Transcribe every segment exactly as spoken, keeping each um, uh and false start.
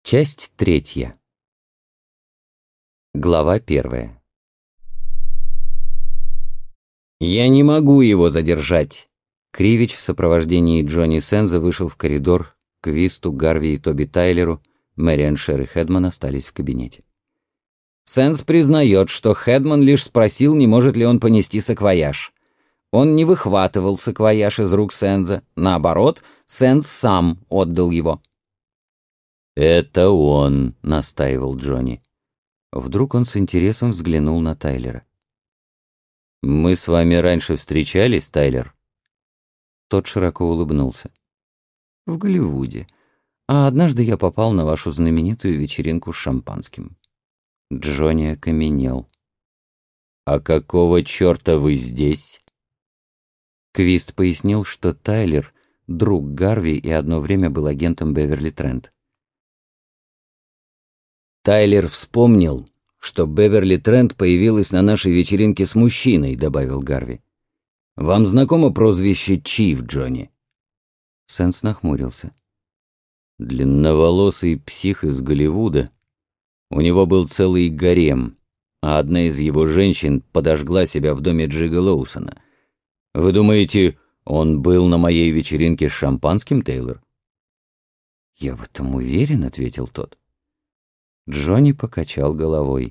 Часть третья. Глава первая. «Я не могу его задержать!» Кривич в сопровождении Джонни Сенза вышел в коридор к Висту, Гарви и Тоби Тайлеру. Мэриан, Шер и Хедман остались в кабинете. Сенз признает, что Хедман лишь спросил, не может ли он понести саквояж. Он не выхватывал саквояж из рук Сенза. Наоборот, Сенз сам отдал его. «Это он», — настаивал Джонни. Вдруг он с интересом взглянул на Тайлера. «Мы с вами раньше встречались, Тайлер?» Тот широко улыбнулся. «В Голливуде. А однажды я попал на вашу знаменитую вечеринку с шампанским». Джонни окаменел. «А какого черта вы здесь?» Квист пояснил, что Тайлер — друг Гарви и одно время был агентом Беверли Трент. «Тайлер вспомнил, что Беверли Трент появилась на нашей вечеринке с мужчиной», — добавил Гарви. «Вам знакомо прозвище Чиф, Джонни?» Сенс нахмурился. «Длинноволосый псих из Голливуда. У него был целый гарем, а одна из его женщин подожгла себя в доме Джига Лоусона. Вы думаете, он был на моей вечеринке с шампанским, Тейлор?» «Я в этом уверен», — ответил тот. Джонни покачал головой.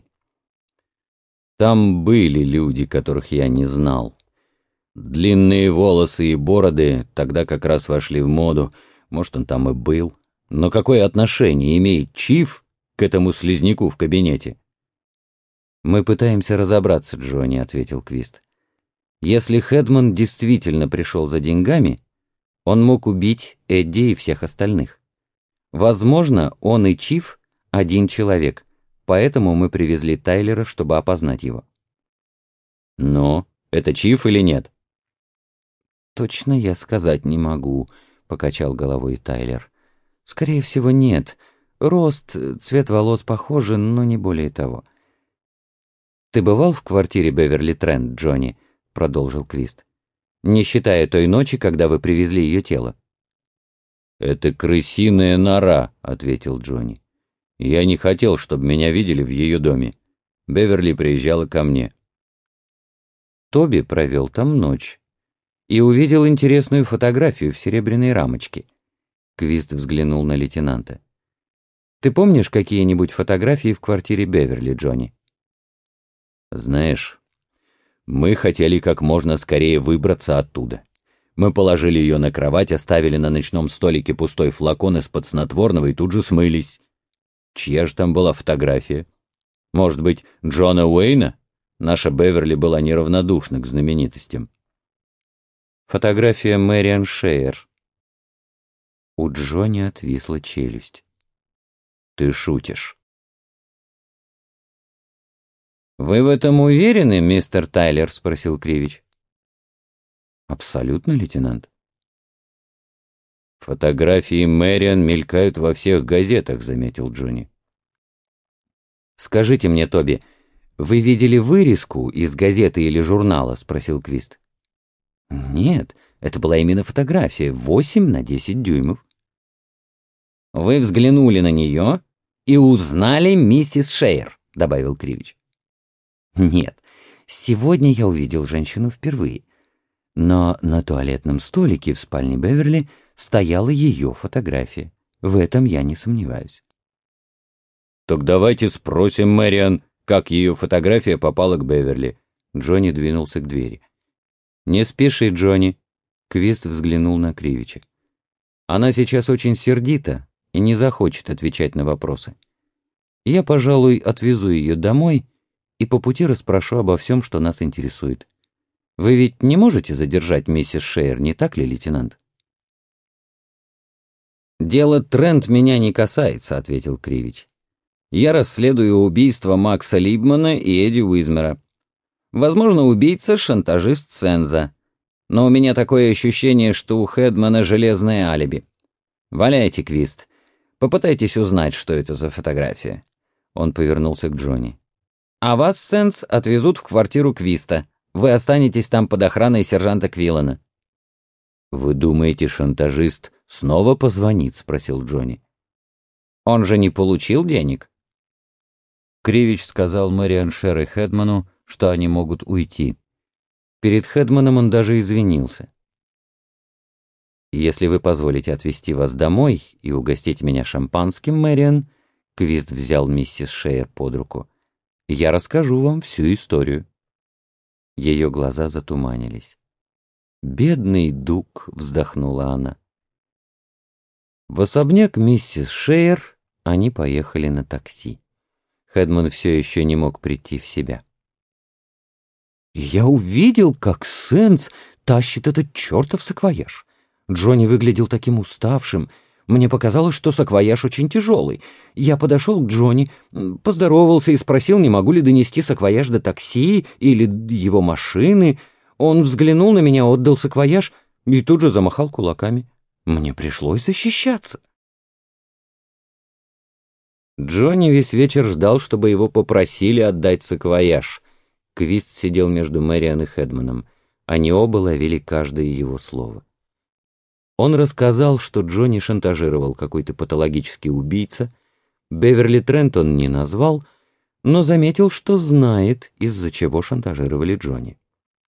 «Там были люди, которых я не знал. Длинные волосы и бороды тогда как раз вошли в моду. Может, он там и был. Но какое отношение имеет Чиф к этому слизняку в кабинете?» «Мы пытаемся разобраться, Джонни», — ответил Квист. «Если Хедман действительно пришел за деньгами, он мог убить Эдди и всех остальных. Возможно, он и Чиф — один человек, поэтому мы привезли Тайлера, чтобы опознать его». «Но это Чиф или нет?» «Точно я сказать не могу», — покачал головой Тайлер. «Скорее всего, нет. Рост, цвет волос похожи, но не более того». «Ты бывал в квартире Беверли Трент, Джонни?» — продолжил Квист. «Не считая той ночи, когда вы привезли ее тело». «Это крысиная нора», — ответил Джонни. «Я не хотел, чтобы меня видели в ее доме. Беверли приезжала ко мне». Тоби провел там ночь и увидел интересную фотографию в серебряной рамочке. Квист взглянул на лейтенанта. «Ты помнишь какие-нибудь фотографии в квартире Беверли, Джонни?» «Знаешь, мы хотели как можно скорее выбраться оттуда. Мы положили ее на кровать, оставили на ночном столике пустой флакон из-под снотворного и тут же смылись. Чья же там была фотография? Может быть, Джона Уэйна? Наша Беверли была неравнодушна к знаменитостям». «Фотография Мэриан Шейер». У Джонни отвисла челюсть. «Ты шутишь». «Вы в этом уверены, мистер Тайлер?» — спросил Кривич. «Абсолютно, лейтенант». «Фотографии Мэриан мелькают во всех газетах», — заметил Джонни. «Скажите мне, Тоби, вы видели вырезку из газеты или журнала?» — спросил Квист. «Нет, это была именно фотография, восемь на десять дюймов». «Вы взглянули на нее и узнали миссис Шейер», — добавил Кривич. «Нет, сегодня я увидел женщину впервые, но на туалетном столике в спальне Беверли стояла ее фотография. В этом я не сомневаюсь». «Так давайте спросим Мэриан, как ее фотография попала к Беверли». Джонни двинулся к двери. «Не спеши, Джонни», — Квист взглянул на Кривича. «Она сейчас очень сердита и не захочет отвечать на вопросы. Я, пожалуй, отвезу ее домой и по пути расспрошу обо всем, что нас интересует. Вы ведь не можете задержать миссис Шейер, не так ли, лейтенант?» «Дело Трент меня не касается», — ответил Кривич. «Я расследую убийство Макса Либмана и Эдди Уизмера. Возможно, убийца — шантажист Сенза. Но у меня такое ощущение, что у Хедмана железное алиби. Валяйте, Квист. Попытайтесь узнать, что это за фотография». Он повернулся к Джонни. «А вас, Сенс, отвезут в квартиру Квиста. Вы останетесь там под охраной сержанта Квиллана». «Вы думаете, шантажист снова позвонит?» — спросил Джонни. Он же не получил денег. Кривич сказал Мэриан Шер и Хедману, что они могут уйти. Перед Хедманом он даже извинился. «Если вы позволите отвезти вас домой и угостить меня шампанским, Мэриан», Квист взял миссис Шейер под руку, — «я расскажу вам всю историю». Ее глаза затуманились. «Бедный Дуг», — вздохнула она. В особняк миссис Шейер они поехали на такси. Хедман все еще не мог прийти в себя. «Я увидел, как Сенс тащит этот чертов саквояж. Джонни выглядел таким уставшим. Мне показалось, что саквояж очень тяжелый. Я подошел к Джонни, поздоровался и спросил, не могу ли донести саквояж до такси или его машины. Он взглянул на меня, отдал саквояж и тут же замахал кулаками. Мне пришлось защищаться». Джонни весь вечер ждал, чтобы его попросили отдать саквояж. Квист сидел между Мэриан и Хедманом. Они оба ловили каждое его слово. Он рассказал, что Джонни шантажировал какой-то патологический убийца. Беверли Трент он не назвал, но заметил, что знает, из-за чего шантажировали Джонни.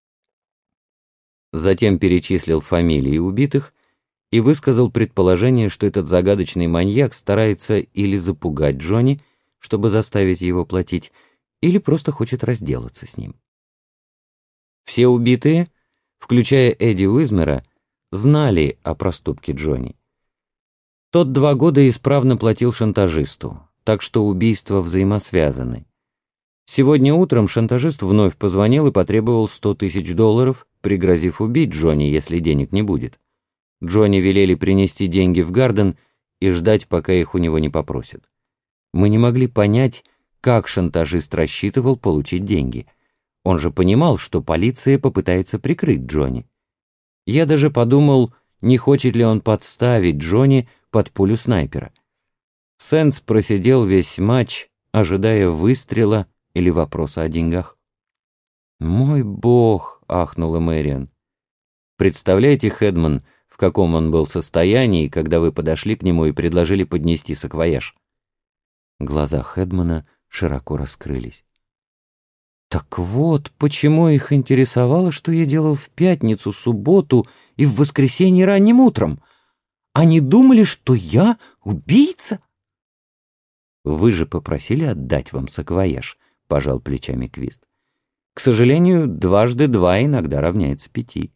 Затем перечислил фамилии убитых и высказал предположение, что этот загадочный маньяк старается или запугать Джонни, чтобы заставить его платить, или просто хочет разделаться с ним. Все убитые, включая Эдди Уизмера, знали о проступке Джонни. Тот два года исправно платил шантажисту, так что убийства взаимосвязаны. Сегодня утром шантажист вновь позвонил и потребовал сто тысяч долларов, пригрозив убить Джонни, если денег не будет. Джонни велели принести деньги в Гарден и ждать, пока их у него не попросят. Мы не могли понять, как шантажист рассчитывал получить деньги. Он же понимал, что полиция попытается прикрыть Джонни. Я даже подумал, не хочет ли он подставить Джонни под пулю снайпера. Сенс просидел весь матч, ожидая выстрела или вопроса о деньгах. «Мой бог!» — ахнула Мэриан. «Представляете, Хедман, в каком он был состоянии, когда вы подошли к нему и предложили поднести саквояж?» Глаза Хедмана широко раскрылись. Так вот, почему их интересовало, что я делал в пятницу, субботу и в воскресенье ранним утром. Они думали, что я убийца? Вы же попросили отдать вам саквояж, пожал плечами Квист. К сожалению, дважды два иногда равняется пяти.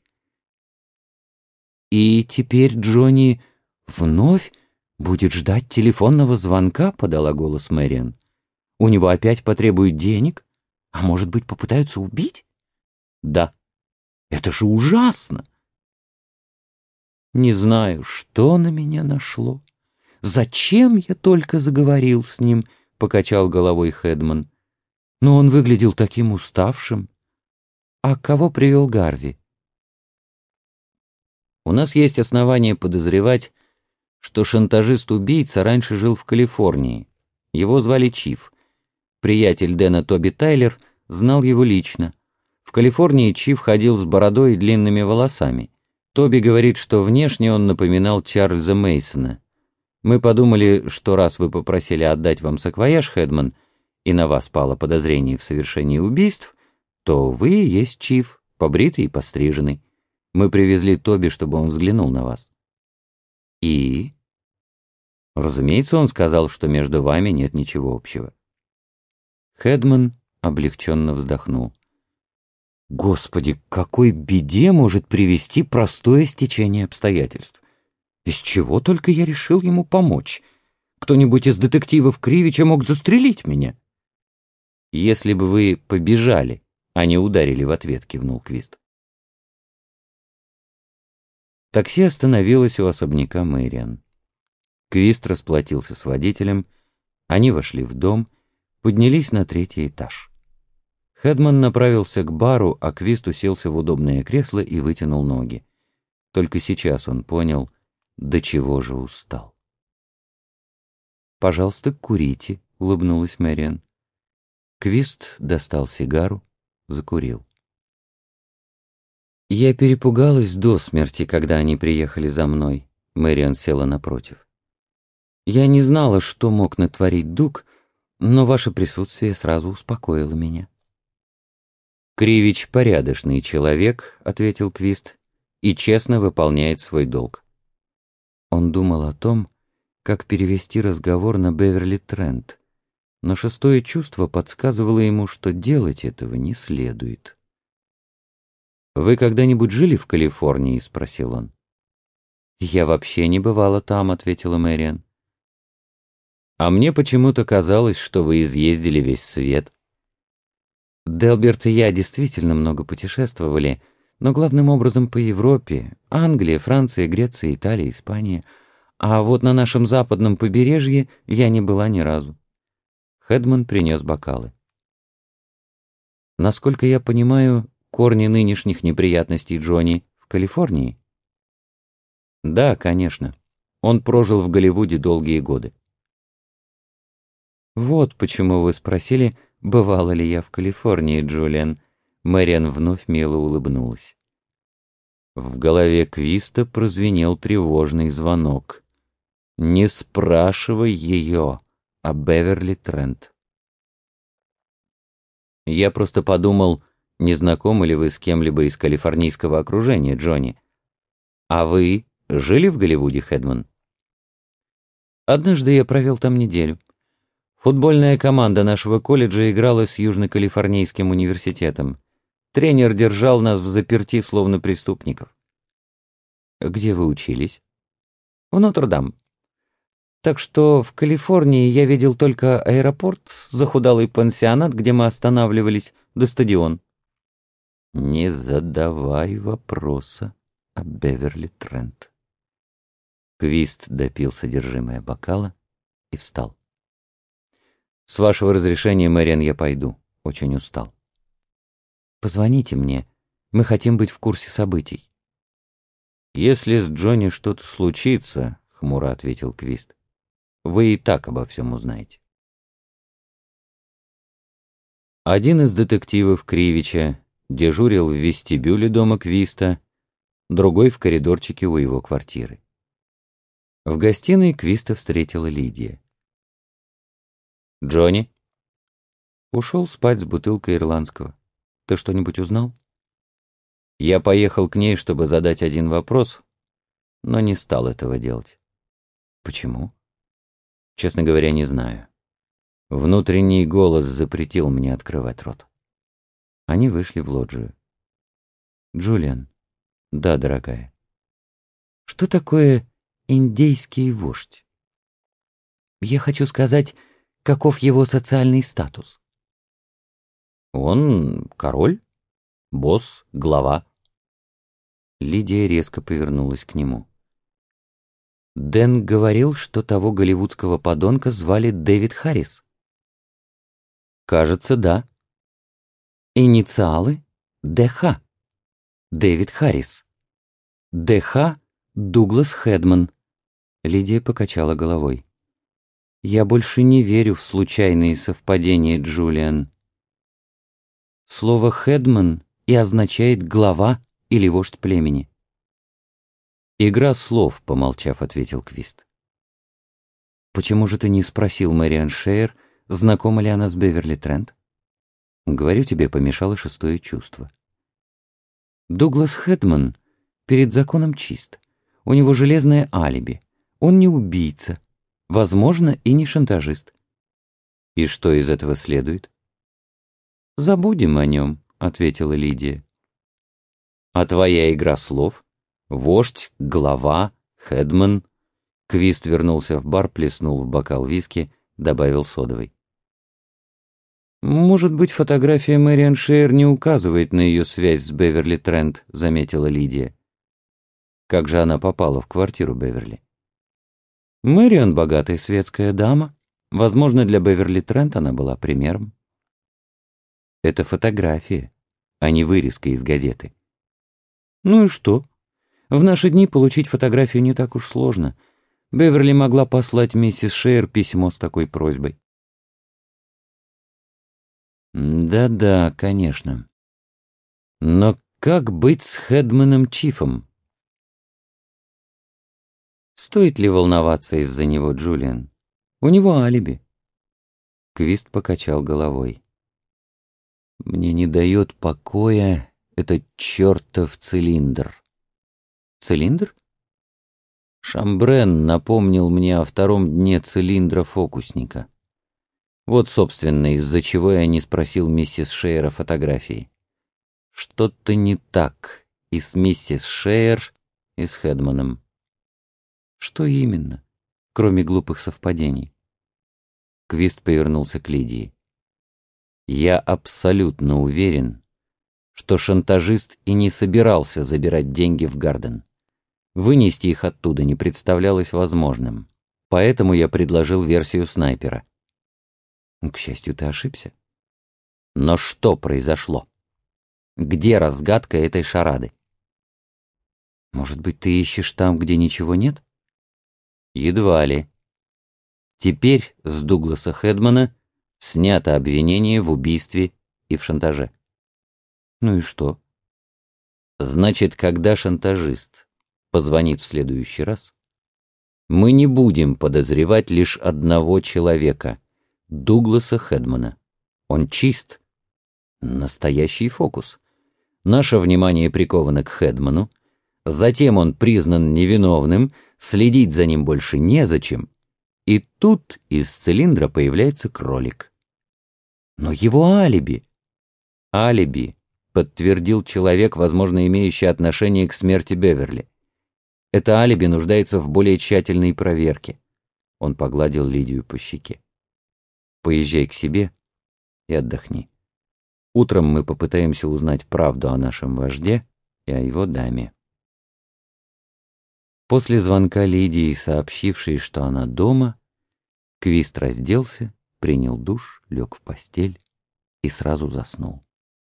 И теперь Джонни вновь будет ждать телефонного звонка, подала голос Мэриан. У него опять потребуют денег? А может быть, попытаются убить? Да. Это же ужасно! Не знаю, что на меня нашло. Зачем я только заговорил с ним, покачал головой Хедман. Но он выглядел таким уставшим. А кого привел Гарви? У нас есть основания подозревать, что шантажист-убийца раньше жил в Калифорнии. Его звали Чиф. Приятель Дэна Тоби Тайлер знал его лично. В Калифорнии Чиф ходил с бородой и длинными волосами. Тоби говорит, что внешне он напоминал Чарльза Мейсона. Мы подумали, что раз вы попросили отдать вам саквояж, Хедман, и на вас пало подозрение в совершении убийств, то вы и есть Чиф, побритый и постриженный. Мы привезли Тоби, чтобы он взглянул на вас. И? Разумеется, он сказал, что между вами нет ничего общего. Хедман облегченно вздохнул. Господи, к какой беде может привести простое стечение обстоятельств? Из чего только я решил ему помочь? Кто-нибудь из детективов Кривича мог застрелить меня. Если бы вы побежали, а не ударили в ответ, кивнул Квист. Такси остановилось у особняка Мэриан. Квист расплатился с водителем, они вошли в дом, поднялись на третий этаж. Хедман направился к бару, а Квист уселся в удобное кресло и вытянул ноги. Только сейчас он понял, до чего же устал. «Пожалуйста, курите», — улыбнулась Мэриан. Квист достал сигару, закурил. «Я перепугалась до смерти, когда они приехали за мной», — Мэриан села напротив. Я не знала, что мог натворить Дуг, но ваше присутствие сразу успокоило меня. «Кривич порядочный человек», — ответил Квист, — «и честно выполняет свой долг». Он думал о том, как перевести разговор на Беверли-Трент, но шестое чувство подсказывало ему, что делать этого не следует. «Вы когда-нибудь жили в Калифорнии?» — спросил он. «Я вообще не бывала там», — ответила Мэриан. «А мне почему-то казалось, что вы изъездили весь свет». Делберт и я действительно много путешествовали, но главным образом по Европе: Англия, Франция, Греция, Италия, Испания. А вот на нашем западном побережье я не была ни разу. Хэдман принес бокалы. Насколько я понимаю, корни нынешних неприятностей Джонни в Калифорнии? Да, конечно. Он прожил в Голливуде долгие годы. Вот почему вы спросили, бывала ли я в Калифорнии, Джулиан. Мэриан вновь мило улыбнулась. В голове Квиста прозвенел тревожный звонок. «Не спрашивай ее о Беверли-Трент». «Я просто подумал, не знакомы ли вы с кем-либо из калифорнийского окружения, Джонни? А вы жили в Голливуде, Хэдман?» Однажды я провел там неделю. Футбольная команда нашего колледжа играла с Южно-Калифорнийским университетом. Тренер держал нас в заперти, словно преступников. Где вы учились? В Нотр-Дам. Так что в Калифорнии я видел только аэропорт, захудалый пансионат, где мы останавливались, да стадион. Не задавай вопроса о Беверли-Трент. Квист допил содержимое бокала и встал. «С вашего разрешения, Мэриан, я пойду. Очень устал». «Позвоните мне. Мы хотим быть в курсе событий». «Если с Джонни что-то случится, — хмуро ответил Квист, — вы и так обо всем узнаете». Один из детективов Кривича дежурил в вестибюле дома Квиста, другой — в коридорчике у его квартиры. В гостиной Квиста встретила Лидия. «Джонни?» «Ушел спать с бутылкой ирландского. Ты что-нибудь узнал?» Я поехал к ней, чтобы задать один вопрос, но не стал этого делать. «Почему?» Честно говоря, не знаю. Внутренний голос запретил мне открывать рот. Они вышли в лоджию. «Джулиан». «Да, дорогая». «Что такое индейский вождь? Я хочу сказать, каков его социальный статус?» «Он король, босс, глава». Лидия резко повернулась к нему. «Дэн говорил, что того голливудского подонка звали Дэвид Харрис». «Кажется, да». «Инициалы? ДХ. Дэвид Харрис. ДХ Дуглас Хэдман». Лидия покачала головой. «Я больше не верю в случайные совпадения, Джулиан. Слово «Хэдман» и означает «глава» или «вождь племени». «Игра слов», — помолчав, ответил Квист. «Почему же ты не спросил Мэриан Шейер, знакома ли она с Беверли-Трент?» «Говорю тебе, помешало шестое чувство». «Дуглас Хэдман перед законом чист. У него железное алиби. Он не убийца. Возможно, и не шантажист». «И что из этого следует?» «Забудем о нем», — ответила Лидия. «А твоя игра слов? Вождь, глава, Хэдман?» Квист вернулся в бар, плеснул в бокал виски, добавил содовой. «Может быть, фотография Мэриан Шейер не указывает на ее связь с Беверли Трент», — заметила Лидия. «Как же она попала в квартиру Беверли?» «Мэриан — богатая светская дама. Возможно, для Беверли Трент она была примером». «Это фотография, а не вырезка из газеты». «Ну и что? В наши дни получить фотографию не так уж сложно. Беверли могла послать миссис Шейер письмо с такой просьбой». «Да-да, конечно. Но как быть с Хэдманом Чифом?» Стоит ли волноваться из-за него, Джулиан? У него алиби. Квист покачал головой. Мне не дает покоя этот чертов цилиндр. Цилиндр? Шамбрен напомнил мне о втором дне цилиндра фокусника. Вот, собственно, из-за чего я не спросил миссис Шейер о фотографии. Что-то не так и с миссис Шейер, и с Хедманом. Что именно, кроме глупых совпадений? Квист повернулся к Лидии. Я абсолютно уверен, что шантажист и не собирался забирать деньги в Гарден. Вынести их оттуда не представлялось возможным. Поэтому я предложил версию снайпера. К счастью, ты ошибся. Но что произошло? Где разгадка этой шарады? Может быть, ты ищешь там, где ничего нет? Едва ли. Теперь с Дугласа Хедмана снято обвинение в убийстве и в шантаже. Ну и что? Значит, когда шантажист позвонит в следующий раз, мы не будем подозревать лишь одного человека — Дугласа Хедмана. Он чист. Настоящий фокус. Наше внимание приковано к Хедману, затем он признан невиновным, следить за ним больше незачем, и тут из цилиндра появляется кролик. Но его алиби... Алиби подтвердил человек, возможно, имеющий отношение к смерти Беверли. Это алиби нуждается в более тщательной проверке. Он погладил Лидию по щеке. Поезжай к себе и отдохни. Утром мы попытаемся узнать правду о нашем вожде и о его даме. После звонка Лидии, сообщившей, что она дома, Квист разделся, принял душ, лег в постель и сразу заснул.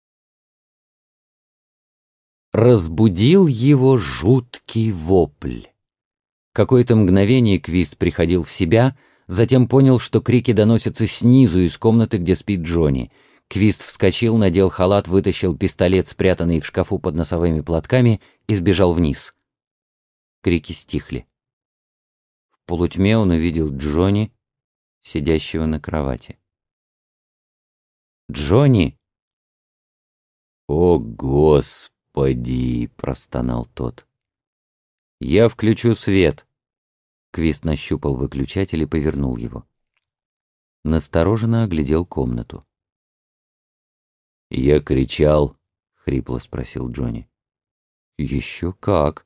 Разбудил его жуткий вопль. Какое-то мгновение Квист приходил в себя, затем понял, что крики доносятся снизу из комнаты, где спит Джонни. Квист вскочил, надел халат, вытащил пистолет, спрятанный в шкафу под носовыми платками, и сбежал вниз. Крики стихли. В полутьме он увидел Джонни, сидящего на кровати. «Джонни!» «О, Господи!» — простонал тот. «Я включу свет!» Квист нащупал выключатель и повернул его. Настороженно оглядел комнату. «Я кричал?» — хрипло спросил Джонни. «Еще как!»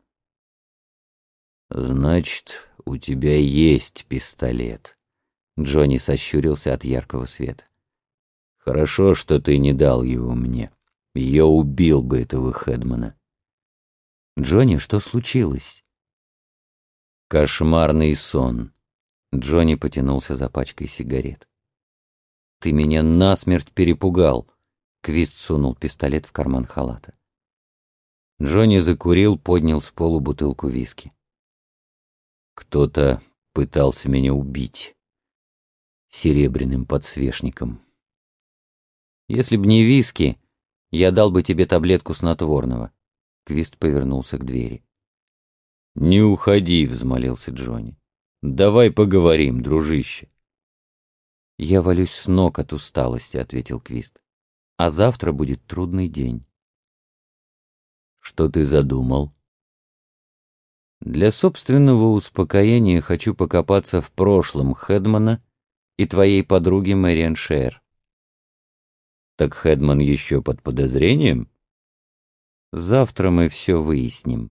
«Значит, у тебя есть пистолет». Джонни сощурился от яркого света. «Хорошо, что ты не дал его мне. Я убил бы этого Хедмана». «Джонни, что случилось?» «Кошмарный сон». Джонни потянулся за пачкой сигарет. «Ты меня насмерть перепугал!» Квист сунул пистолет в карман халата. Джонни закурил, поднял с полу бутылку виски. «Кто-то пытался меня убить серебряным подсвечником. Если б не виски, я дал бы тебе таблетку снотворного». Квист повернулся к двери. «Не уходи», — взмолился Джонни. «Давай поговорим, дружище». «Я валюсь с ног от усталости», — ответил Квист. «А завтра будет трудный день». «Что ты задумал?» «Для собственного успокоения хочу покопаться в прошлом Хедмана и твоей подруги Мэриан Шейер». «Так Хедман еще под подозрением?» «Завтра мы все выясним».